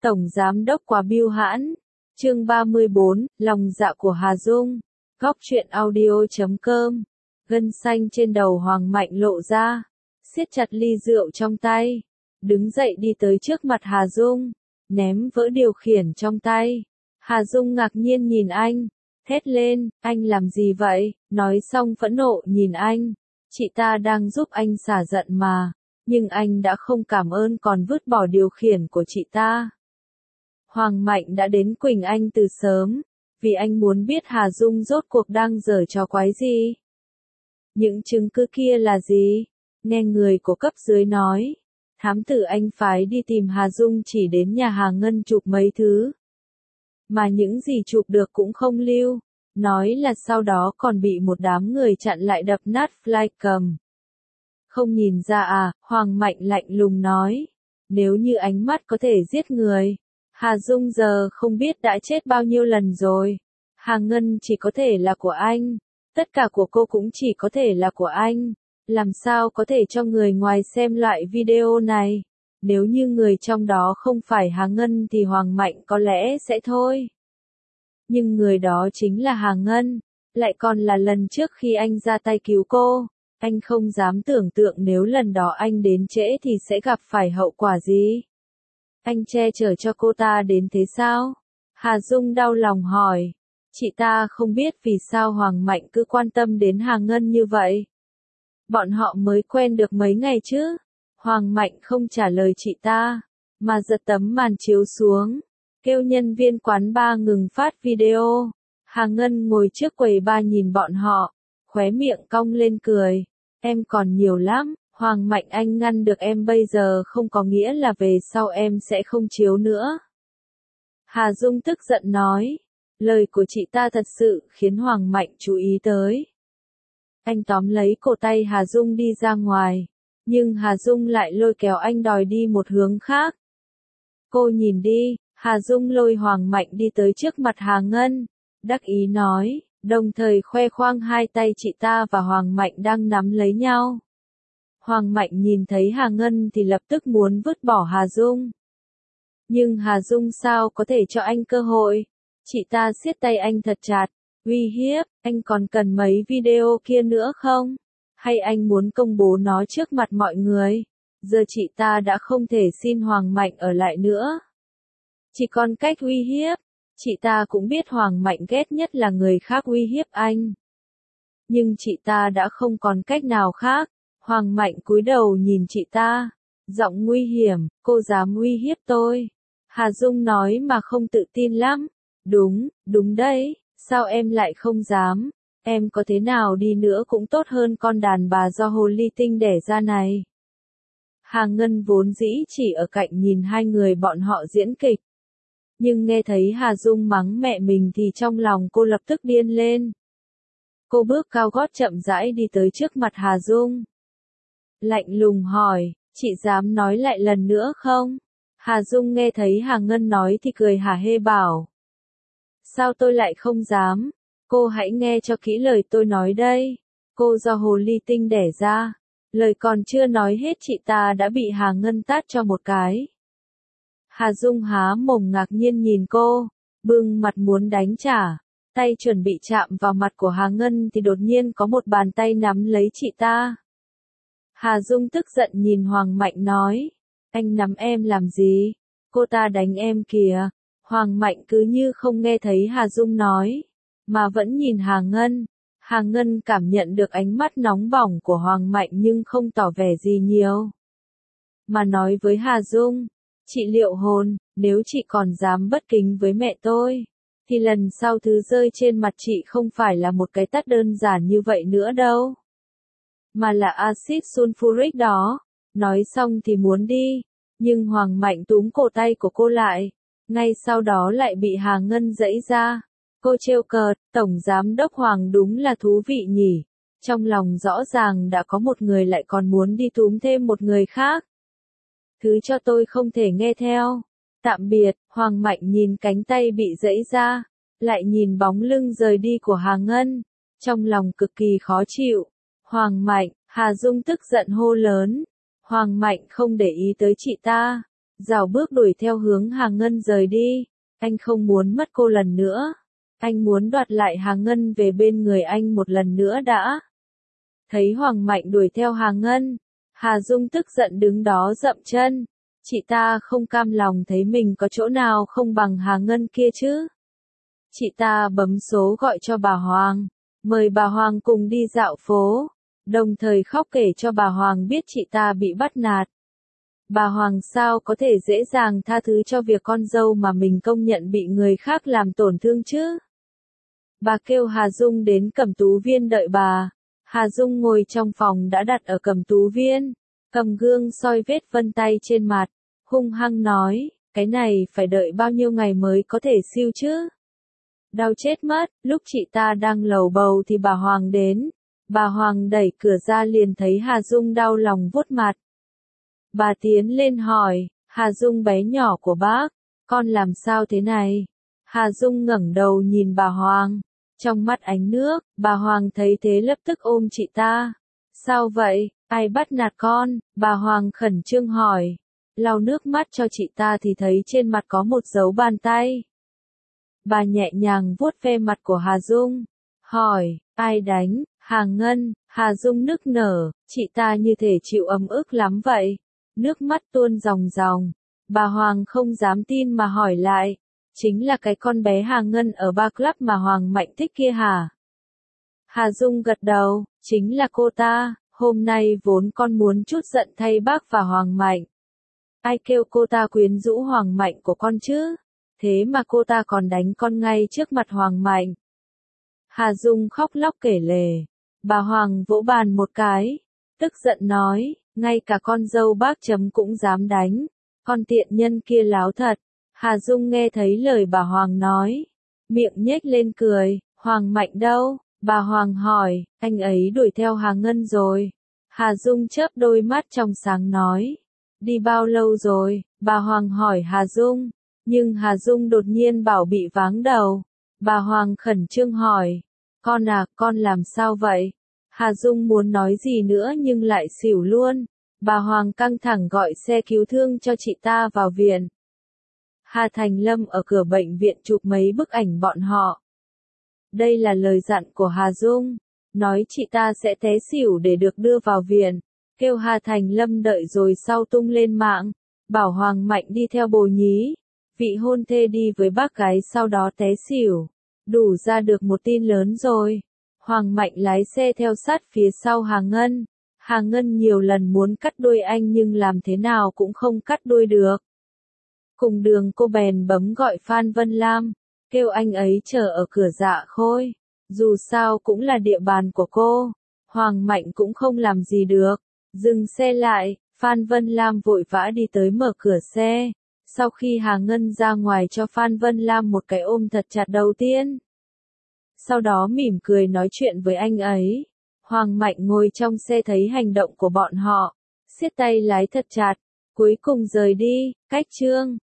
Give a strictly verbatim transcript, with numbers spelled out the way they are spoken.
Tổng Giám đốc quá bưu hãn. Chương ba mươi bốn, lòng dạ của Hà Dung. Góc truyện audio chấm com. Gân xanh trên đầu Hoàng Mạnh lộ ra, siết chặt ly rượu trong tay, đứng dậy đi tới trước mặt Hà Dung, ném vỡ điều khiển trong tay. Hà Dung ngạc nhiên nhìn anh, thét lên, anh làm gì vậy? Nói xong phẫn nộ nhìn anh, chị ta đang giúp anh xả giận mà, nhưng anh đã không cảm ơn còn vứt bỏ điều khiển của chị ta. Hoàng Mạnh đã đến Quỳnh Anh từ sớm, vì anh muốn biết Hà Dung rốt cuộc đang giở trò quái gì. Những chứng cứ kia là gì? Nghe người của cấp dưới nói, thám tử anh phái đi tìm Hà Dung chỉ đến nhà Hà Ngân chụp mấy thứ. Mà những gì chụp được cũng không lưu, nói là sau đó còn bị một đám người chặn lại đập nát flycam. Không nhìn ra à? Hoàng Mạnh lạnh lùng nói, nếu như ánh mắt có thể giết người, Hà Dung giờ không biết đã chết bao nhiêu lần rồi. Hà Ngân chỉ có thể là của anh, tất cả của cô cũng chỉ có thể là của anh. Làm sao có thể cho người ngoài xem loại video này? Nếu như người trong đó không phải Hà Ngân thì Hoàng Mạnh có lẽ sẽ thôi. Nhưng người đó chính là Hà Ngân, lại còn là lần trước khi anh ra tay cứu cô. Anh không dám tưởng tượng nếu lần đó anh đến trễ thì sẽ gặp phải hậu quả gì. Anh che chở cho cô ta đến thế sao? Hà Dung đau lòng hỏi. Chị ta không biết vì sao Hoàng Mạnh cứ quan tâm đến Hà Ngân như vậy. Bọn họ mới quen được mấy ngày chứ? Hoàng Mạnh không trả lời chị ta, mà giật tấm màn chiếu xuống, kêu nhân viên quán bar ngừng phát video. Hà Ngân ngồi trước quầy bar nhìn bọn họ, khóe miệng cong lên cười. Em còn nhiều lắm, Hoàng Mạnh anh ngăn được em bây giờ không có nghĩa là về sau em sẽ không chiếu nữa. Hà Dung tức giận nói, lời của chị ta thật sự khiến Hoàng Mạnh chú ý tới. Anh tóm lấy cổ tay Hà Dung đi ra ngoài, nhưng Hà Dung lại lôi kéo anh đòi đi một hướng khác. Cô nhìn đi, Hà Dung lôi Hoàng Mạnh đi tới trước mặt Hà Ngân, đắc ý nói, đồng thời khoe khoang hai tay chị ta và Hoàng Mạnh đang nắm lấy nhau. Hoàng Mạnh nhìn thấy Hà Ngân thì lập tức muốn vứt bỏ Hà Dung. Nhưng Hà Dung sao có thể cho anh cơ hội? Chị ta siết tay anh thật chặt, uy hiếp, anh còn cần mấy video kia nữa không? Hay anh muốn công bố nó trước mặt mọi người? Giờ chị ta đã không thể xin Hoàng Mạnh ở lại nữa. Chỉ còn cách uy hiếp. Chị ta cũng biết Hoàng Mạnh ghét nhất là người khác uy hiếp anh. Nhưng chị ta đã không còn cách nào khác. Hoàng Mạnh cúi đầu nhìn chị ta, giọng nguy hiểm, cô dám uy hiếp tôi. Hà Dung nói mà không tự tin lắm. Đúng, đúng đấy, sao em lại không dám? Em có thế nào đi nữa cũng tốt hơn con đàn bà do hồ ly tinh đẻ ra này. Hà Ngân vốn dĩ chỉ ở cạnh nhìn hai người bọn họ diễn kịch. Nhưng nghe thấy Hà Dung mắng mẹ mình thì trong lòng cô lập tức điên lên. Cô bước cao gót chậm rãi đi tới trước mặt Hà Dung. Lạnh lùng hỏi, chị dám nói lại lần nữa không? Hà Dung nghe thấy Hà Ngân nói thì cười hả hê bảo. Sao tôi lại không dám? Cô hãy nghe cho kỹ lời tôi nói đây. Cô do hồ ly tinh đẻ ra. Lời còn chưa nói hết chị ta đã bị Hà Ngân tát cho một cái. Hà Dung há mồm ngạc nhiên nhìn cô, bưng mặt muốn đánh trả. Tay chuẩn bị chạm vào mặt của Hà Ngân thì đột nhiên có một bàn tay nắm lấy chị ta. Hà Dung tức giận nhìn Hoàng Mạnh nói, anh nắm em làm gì? Cô ta đánh em kìa. Hoàng Mạnh cứ như không nghe thấy Hà Dung nói, mà vẫn nhìn Hà Ngân. Hà Ngân cảm nhận được ánh mắt nóng bỏng của Hoàng Mạnh nhưng không tỏ vẻ gì nhiều. Mà nói với Hà Dung, chị Liệu Hồn, nếu chị còn dám bất kính với mẹ tôi, thì lần sau thứ rơi trên mặt chị không phải là một cái tát đơn giản như vậy nữa đâu. Mà là axit sulfuric đó. Nói xong thì muốn đi, nhưng Hoàng Mạnh túm cổ tay của cô lại. Ngay sau đó lại bị Hà Ngân giãy ra. Cô trêu cợt, Tổng Giám đốc Hoàng đúng là thú vị nhỉ. Trong lòng rõ ràng đã có một người lại còn muốn đi túm thêm một người khác. Thứ cho tôi không thể nghe theo. Tạm biệt, Hoàng Mạnh nhìn cánh tay bị giãy ra, lại nhìn bóng lưng rời đi của Hà Ngân. Trong lòng cực kỳ khó chịu. Hoàng Mạnh, Hà Dung tức giận hô lớn. Hoàng Mạnh không để ý tới chị ta. rảo bước đuổi theo hướng Hà Ngân rời đi. Anh không muốn mất cô lần nữa. Anh muốn đoạt lại Hà Ngân về bên người anh một lần nữa đã. Thấy Hoàng Mạnh đuổi theo Hà Ngân, Hà Dung tức giận đứng đó dậm chân. Chị ta không cam lòng thấy mình có chỗ nào không bằng Hà Ngân kia chứ. Chị ta bấm số gọi cho bà Hoàng, mời bà Hoàng cùng đi dạo phố, đồng thời khóc kể cho bà Hoàng biết chị ta bị bắt nạt. Bà Hoàng sao có thể dễ dàng tha thứ cho việc con dâu mà mình công nhận bị người khác làm tổn thương chứ? Bà kêu Hà Dung đến Cẩm Tú Viên đợi bà. Hà Dung ngồi trong phòng đã đặt ở Cẩm Tú Viên, cầm gương soi vết vân tay trên mặt, hung hăng nói, cái này phải đợi bao nhiêu ngày mới có thể siêu chứ? Đau chết mất. Lúc chị ta đang lầu bầu thì bà Hoàng đến. Bà Hoàng đẩy cửa ra liền thấy Hà Dung đau lòng vuốt mặt. Bà tiến lên hỏi, Hà Dung bé nhỏ của bác, con làm sao thế này? Hà Dung ngẩng đầu nhìn bà Hoàng, trong mắt ánh nước. Bà Hoàng thấy thế lập tức ôm chị ta. Sao vậy, ai bắt nạt con? Bà Hoàng khẩn trương hỏi. Lau nước mắt cho chị ta thì thấy trên mặt có một dấu bàn tay. Bà nhẹ nhàng vuốt ve mặt của Hà Dung, hỏi, ai đánh? Hà Ngân. Hà Dung nức nở, chị ta như thể chịu ấm ức lắm vậy. Nước mắt tuôn ròng ròng. Bà Hoàng không dám tin mà hỏi lại, chính là cái con bé Hà Ngân ở bar club mà Hoàng Mạnh thích kia hả? Hà Dung gật đầu, chính là cô ta. Hôm nay vốn con muốn chút giận thay bác và Hoàng Mạnh. Ai kêu cô ta quyến rũ Hoàng Mạnh của con chứ? Thế mà cô ta còn đánh con ngay trước mặt Hoàng Mạnh. Hà Dung khóc lóc kể lể. Bà Hoàng vỗ bàn một cái, tức giận nói, ngay cả con dâu bác chấm cũng dám đánh. Con tiện nhân kia láo thật. Hà Dung nghe thấy lời bà Hoàng nói, miệng nhếch lên cười. Hoàng Mạnh đâu? Bà Hoàng hỏi, anh ấy đuổi theo Hà Ngân rồi. Hà Dung chớp đôi mắt trong sáng nói, đi bao lâu rồi? Bà Hoàng hỏi Hà Dung, nhưng Hà Dung đột nhiên bảo bị váng đầu. Bà Hoàng khẩn trương hỏi, con à, con làm sao vậy? Hà Dung muốn nói gì nữa nhưng lại xỉu luôn. Bà Hoàng căng thẳng gọi xe cứu thương cho chị ta vào viện. Hà Thành Lâm ở cửa bệnh viện chụp mấy bức ảnh bọn họ. Đây là lời dặn của Hà Dung, nói chị ta sẽ té xỉu để được đưa vào viện, kêu Hà Thành Lâm đợi rồi sau tung lên mạng, bảo Hoàng Mạnh đi theo bồ nhí, vị hôn thê đi với bác gái sau đó té xỉu. Đủ ra được một tin lớn rồi. Hoàng Mạnh lái xe theo sát phía sau Hà Ngân. Hà Ngân nhiều lần muốn cắt đuôi anh nhưng làm thế nào cũng không cắt đuôi được. Cùng đường cô bèn bấm gọi Phan Vân Lam, kêu anh ấy chờ ở cửa Dạ Khôi. Dù sao cũng là địa bàn của cô. Hoàng Mạnh cũng không làm gì được. Dừng xe lại, Phan Vân Lam vội vã đi tới mở cửa xe. Sau khi Hà Ngân ra ngoài cho Phan Vân Lam một cái ôm thật chặt đầu tiên. Sau đó mỉm cười nói chuyện với anh ấy. Hoàng Mạnh ngồi trong xe thấy hành động của bọn họ, siết tay lái thật chặt, cuối cùng rời đi. Cách chương